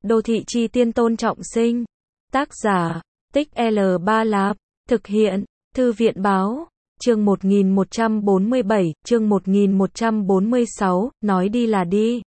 Đô thị chi tiên Tôn Trọng Sinh. Tác giả, Tích L3 Lạp. Thực hiện, Thư viện báo. Chương 1147, chương 1146, nói đi là đi.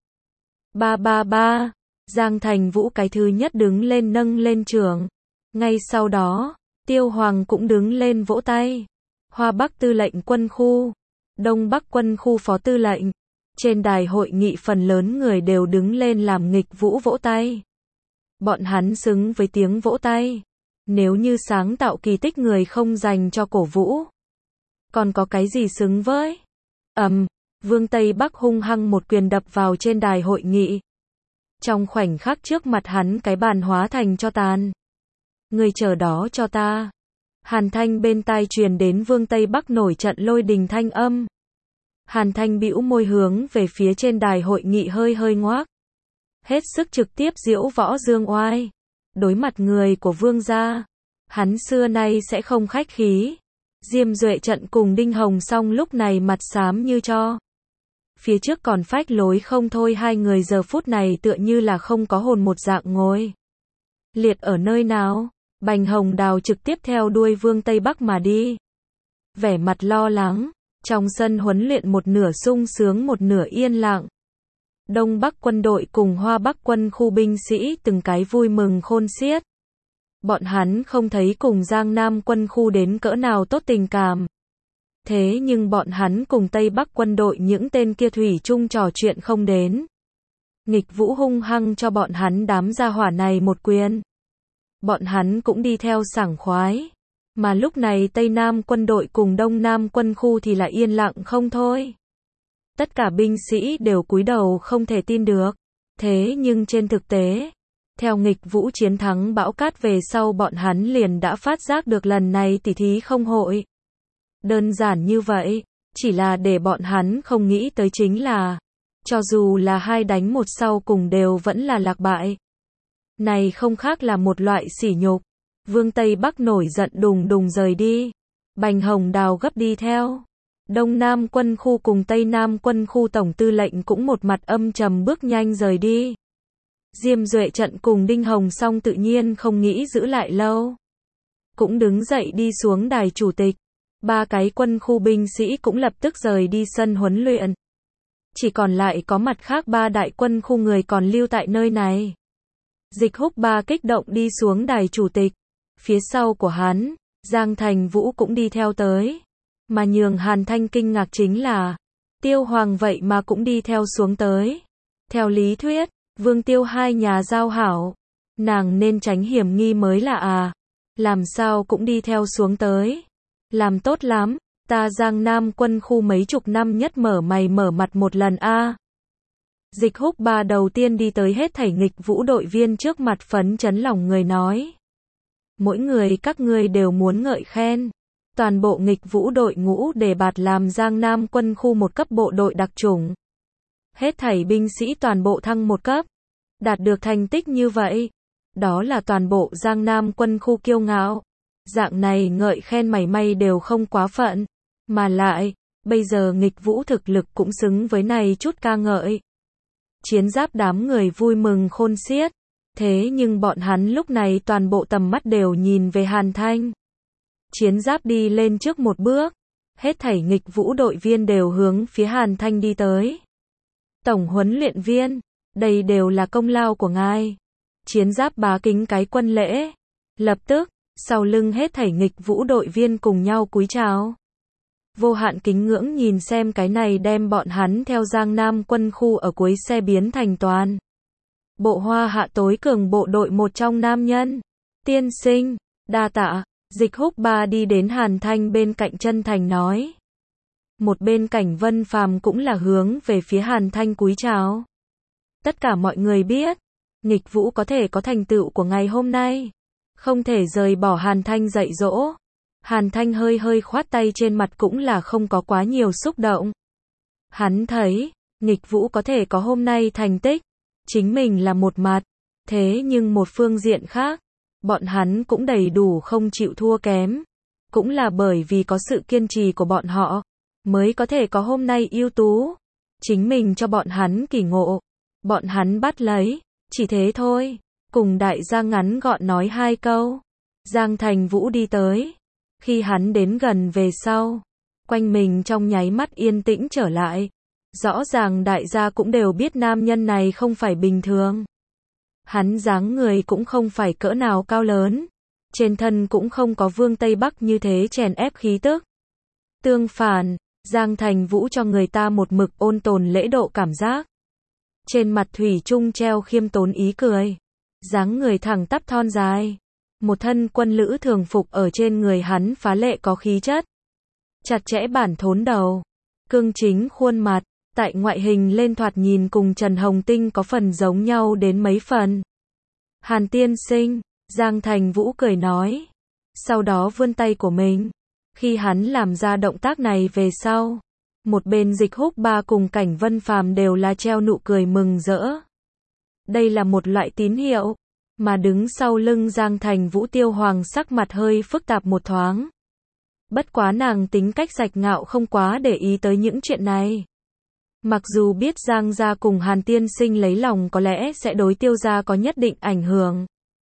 Ba. Giang Thành Vũ cái thứ nhất đứng lên nâng lên trường. Ngay sau đó, Tiêu Hoàng cũng đứng lên vỗ tay. Hoa Bắc tư lệnh quân khu, Đông Bắc quân khu phó tư lệnh. Trên đài hội nghị phần lớn người đều đứng lên làm nghịch vũ vỗ tay. Bọn hắn xứng với tiếng vỗ tay. Nếu như sáng tạo kỳ tích người không dành cho cổ vũ, còn có cái gì xứng với? Vương Tây Bắc hung hăng một quyền đập vào trên đài hội nghị. Trong khoảnh khắc trước mặt hắn cái bàn hóa thành tro tàn. Người chờ đó cho ta. Hàn Thanh bên tai truyền đến Vương Tây Bắc nổi trận lôi đình thanh âm. Hàn Thanh bĩu môi hướng về phía trên đài hội nghị hơi ngoác. Hết sức trực tiếp diễu võ dương oai. Đối mặt người của Vương gia, hắn xưa nay sẽ không khách khí. Diêm Duệ Trận cùng Đinh Hồng Song lúc này mặt xám như tro. Phía trước còn phách lối không thôi, hai người giờ phút này tựa như là không có hồn một dạng ngồi liệt ở nơi nào. Bành Hồng Đào trực tiếp theo đuôi Vương Tây Bắc mà đi. Vẻ mặt lo lắng, trong sân huấn luyện một nửa sung sướng một nửa yên lặng. Đông Bắc quân đội cùng Hoa Bắc quân khu binh sĩ từng cái vui mừng khôn xiết. Bọn hắn không thấy cùng Giang Nam quân khu đến cỡ nào tốt tình cảm. Thế nhưng bọn hắn cùng Tây Bắc quân đội những tên kia thủy chung trò chuyện không đến. Nghịch vũ hung hăng cho bọn hắn đám gia hỏa này một quyền. Bọn hắn cũng đi theo sảng khoái. Mà lúc này Tây Nam quân đội cùng Đông Nam quân khu thì lại yên lặng không thôi. Tất cả binh sĩ đều cúi đầu không thể tin được. Thế nhưng trên thực tế, theo nghịch vũ chiến thắng bão cát về sau bọn hắn liền đã phát giác được lần này tỉ thí không hội đơn giản như vậy. Chỉ là để bọn hắn không nghĩ tới chính là, cho dù là 2 đánh 1 sau cùng đều vẫn là lạc bại. Này không khác là một loại sỉ nhục. Vương Tây Bắc nổi giận đùng rời đi. Bành Hồng Đào gấp đi theo. Đông Nam quân khu cùng Tây Nam quân khu tổng tư lệnh cũng một mặt âm trầm bước nhanh rời đi. Diêm Duệ Trận cùng Đinh Hồng Song tự nhiên không nghĩ giữ lại lâu. Cũng đứng dậy đi xuống đài chủ tịch. 3 cái quân khu binh sĩ cũng lập tức rời đi sân huấn luyện. Chỉ còn lại có mặt khác 3 đại quân khu người còn lưu tại nơi này. Dịch Húc Ba kích động đi xuống đài chủ tịch. Phía sau của hắn, Giang Thành Vũ cũng đi theo tới. Mà nhường Hàn Thanh kinh ngạc chính là, Tiêu Hoàng vậy mà cũng đi theo xuống tới. Theo lý thuyết, Vương Tiêu hai nhà giao hảo, nàng nên tránh hiểm nghi mới là làm sao cũng đi theo xuống tới. Làm tốt lắm, ta Giang Nam quân khu mấy chục năm nhất mở mày mở mặt một lần Dịch Húc Ba đầu tiên đi tới hết thảy nghịch vũ đội viên trước mặt phấn chấn lòng người nói. Mỗi người các ngươi đều muốn ngợi khen. Toàn bộ nghịch vũ đội ngũ đề bạt làm Giang Nam quân khu một cấp bộ đội đặc chủng. Hết thảy binh sĩ toàn bộ thăng một cấp. Đạt được thành tích như vậy. Đó là toàn bộ Giang Nam quân khu kiêu ngạo. Dạng này ngợi khen mảy may đều không quá phận. Mà lại, bây giờ nghịch vũ thực lực cũng xứng với này chút ca ngợi. Chiến giáp đám người vui mừng khôn xiết. Thế nhưng bọn hắn lúc này toàn bộ tầm mắt đều nhìn về Hàn Thanh. Chiến giáp đi lên trước một bước. Hết thảy nghịch vũ đội viên đều hướng phía Hàn Thanh đi tới. Tổng huấn luyện viên, đây đều là công lao của ngài. Chiến giáp bá kính cái quân lễ. Lập tức, sau lưng hết thảy nghịch vũ đội viên cùng nhau cúi chào. Vô hạn kính ngưỡng nhìn xem cái này đem bọn hắn theo Giang Nam quân khu ở cuối xe biến thành toàn bộ Hoa Hạ tối cường bộ đội một trong nam nhân. Tiên sinh, đa tạ. Dịch Húc Ba đi đến Hàn Thanh bên cạnh chân thành nói. Một bên Cảnh Vân Phàm cũng là hướng về phía Hàn Thanh cúi chào. Tất cả mọi người biết, nghịch vũ có thể có thành tựu của ngày hôm nay, không thể rời bỏ Hàn Thanh dạy dỗ. Hàn Thanh hơi khoát tay, trên mặt cũng là không có quá nhiều xúc động. Hắn thấy, nghịch vũ có thể có hôm nay thành tích, chính mình là một mặt. Thế nhưng một phương diện khác, bọn hắn cũng đầy đủ không chịu thua kém. Cũng là bởi vì có sự kiên trì của bọn họ, mới có thể có hôm nay ưu tú. Chính mình cho bọn hắn kỳ ngộ, bọn hắn bắt lấy, chỉ thế thôi. cùng đại gia ngắn gọn nói hai câu. Giang Thành Vũ đi tới. Khi hắn đến gần về sau, quanh mình trong nháy mắt yên tĩnh trở lại. Rõ ràng đại gia cũng đều biết nam nhân này không phải bình thường. Hắn dáng người cũng không phải cỡ nào cao lớn. Trên thân cũng không có Vương Tây Bắc như thế chèn ép khí tức. Tương phản, Giang Thành Vũ cho người ta một mực ôn tồn lễ độ cảm giác. Trên mặt thủy chung treo khiêm tốn ý cười. Dáng người thẳng tắp thon dài. Một thân quân lữ thường phục ở trên người hắn phá lệ có khí chất. Chặt chẽ bản thốn đầu. Cương chính khuôn mặt. Tại ngoại hình lên thoạt nhìn cùng Trần Hồng Tinh có phần giống nhau đến mấy phần. Hàn tiên sinh, Giang Thành Vũ cười nói. Sau đó vươn tay của mình. Khi hắn làm ra động tác này về sau, một bên Dịch Húc Ba cùng Cảnh Vân Phàm đều là treo nụ cười mừng rỡ. Đây là một loại tín hiệu, mà đứng sau lưng Giang Thành Vũ Tiêu Hoàng sắc mặt hơi phức tạp một thoáng. Bất quá nàng tính cách rạch ngạo không quá để ý tới những chuyện này. Mặc dù biết Giang gia cùng Hàn tiên sinh lấy lòng có lẽ sẽ đối Tiêu gia có nhất định ảnh hưởng.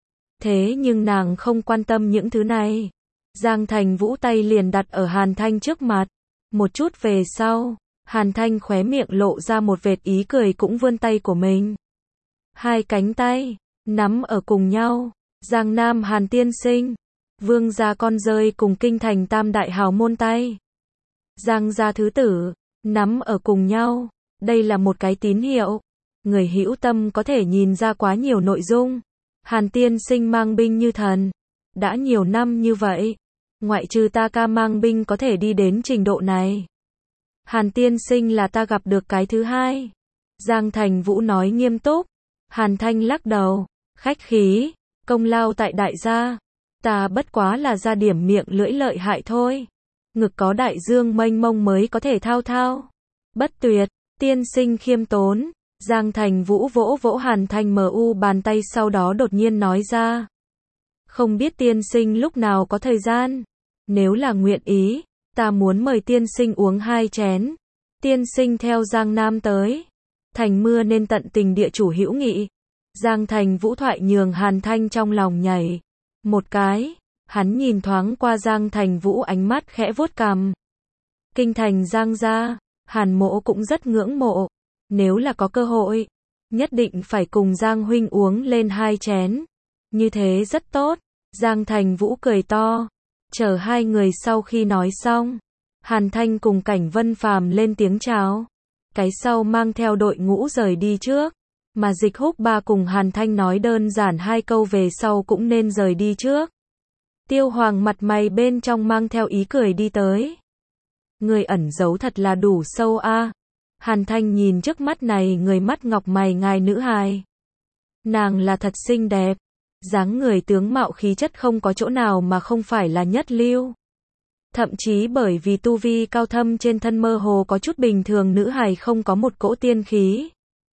Thế nhưng nàng không quan tâm những thứ này. Giang Thành Vũ tay liền đặt ở Hàn Thanh trước mặt. Một chút về sau, Hàn Thanh khóe miệng lộ ra một vệt ý cười cũng vươn tay của mình. Hai cánh tay, nắm ở cùng nhau. Giang Nam Hàn tiên sinh, Vương gia con rơi cùng kinh thành tam đại hào môn tay. Giang gia thứ tử, nắm ở cùng nhau. Đây là một cái tín hiệu. Người hữu tâm có thể nhìn ra quá nhiều nội dung. Hàn tiên sinh mang binh như thần. Đã nhiều năm như vậy. Ngoại trừ ta ca mang binh có thể đi đến trình độ này. Hàn tiên sinh là ta gặp được cái thứ hai. Giang Thành Vũ nói nghiêm túc. Hàn Thanh lắc đầu. Khách khí. Công lao tại đại gia. Ta bất quá là ra điểm miệng lưỡi lợi hại thôi. Ngực có đại dương mênh mông mới có thể thao thao. Bất tuyệt. Tiên sinh khiêm tốn. Giang Thành Vũ vỗ vỗ Hàn Thanh mu bàn tay sau đó đột nhiên nói ra. Không biết tiên sinh lúc nào có thời gian. Nếu là nguyện ý, ta muốn mời tiên sinh uống 2 chén. Tiên sinh theo Giang Nam tới. Thành mưa nên tận tình địa chủ hữu nghị. Giang Thành Vũ thoại nhường Hàn Thanh trong lòng nhảy. Một cái, hắn nhìn thoáng qua Giang Thành Vũ ánh mắt khẽ vuốt cằm. Kinh thành Giang gia, Hàn mỗ cũng rất ngưỡng mộ. Nếu là có cơ hội, nhất định phải cùng Giang huynh uống lên 2 chén. Như thế rất tốt. Giang Thành Vũ cười to. Chờ hai người sau khi nói xong, Hàn Thanh cùng Cảnh Vân Phàm lên tiếng chào. Cái sau mang theo đội ngũ rời đi trước, mà Dịch Húc Ba cùng Hàn Thanh nói đơn giản 2 câu về sau cũng nên rời đi trước. Tiêu Hoàng mặt mày bên trong mang theo ý cười đi tới. Người ẩn giấu thật là đủ sâu a. Hàn Thanh nhìn trước mắt này người mắt ngọc mày ngài nữ hài. Nàng là thật xinh đẹp. Dáng người tướng mạo khí chất không có chỗ nào mà không phải là nhất lưu. Thậm chí bởi vì tu vi cao thâm trên thân mơ hồ có chút bình thường nữ hài không có một cỗ tiên khí.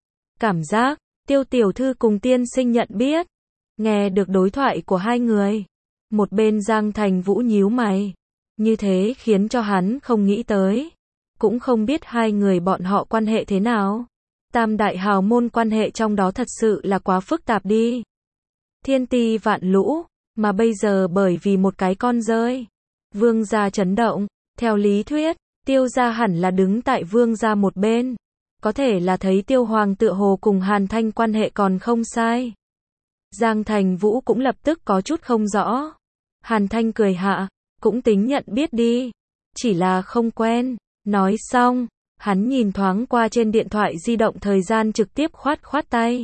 Cảm giác, Tiêu tiểu thư cùng tiên sinh nhận biết. Nghe được đối thoại của hai người. Một bên Giang Thành Vũ nhíu mày. Như thế khiến cho hắn không nghĩ tới. Cũng không biết hai người bọn họ quan hệ thế nào. Tam đại hào môn quan hệ trong đó thật sự là quá phức tạp đi. Thiên ti vạn lũ, mà bây giờ bởi vì một cái con rơi. Vương gia chấn động, theo lý thuyết, Tiêu gia hẳn là đứng tại Vương gia một bên. Có thể là thấy Tiêu Hoàng tựa hồ cùng Hàn Thanh quan hệ còn không sai. Giang Thành Vũ cũng lập tức có chút không rõ. Hàn Thanh cười hạ, cũng tính nhận biết đi. Chỉ là không quen. Nói xong, hắn nhìn thoáng qua trên điện thoại di động thời gian trực tiếp khoát tay.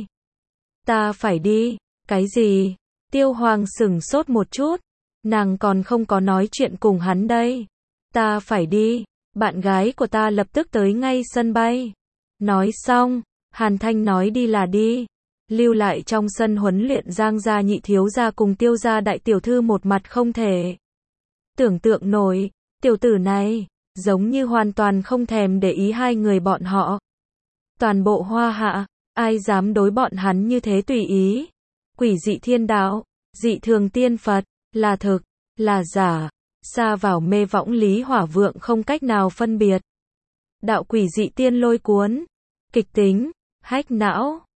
Ta phải đi. Cái gì? Tiêu Hoàng sửng sốt một chút. Nàng còn không có nói chuyện cùng hắn đây. Ta phải đi. Bạn gái của ta lập tức tới ngay sân bay. Nói xong, Hàn Thanh nói đi là đi. Lưu lại trong sân huấn luyện Giang gia nhị thiếu gia cùng Tiêu gia đại tiểu thư một mặt không thể tưởng tượng nổi. Tiểu tử này, giống như hoàn toàn không thèm để ý hai người bọn họ. Toàn bộ Hoa Hạ, ai dám đối bọn hắn như thế tùy ý. Quỷ dị thiên đạo, dị thường tiên Phật, là thực, là giả, xa vào mê võng lý hỏa vượng không cách nào phân biệt. Đạo quỷ dị tiên lôi cuốn, kịch tính, hách não.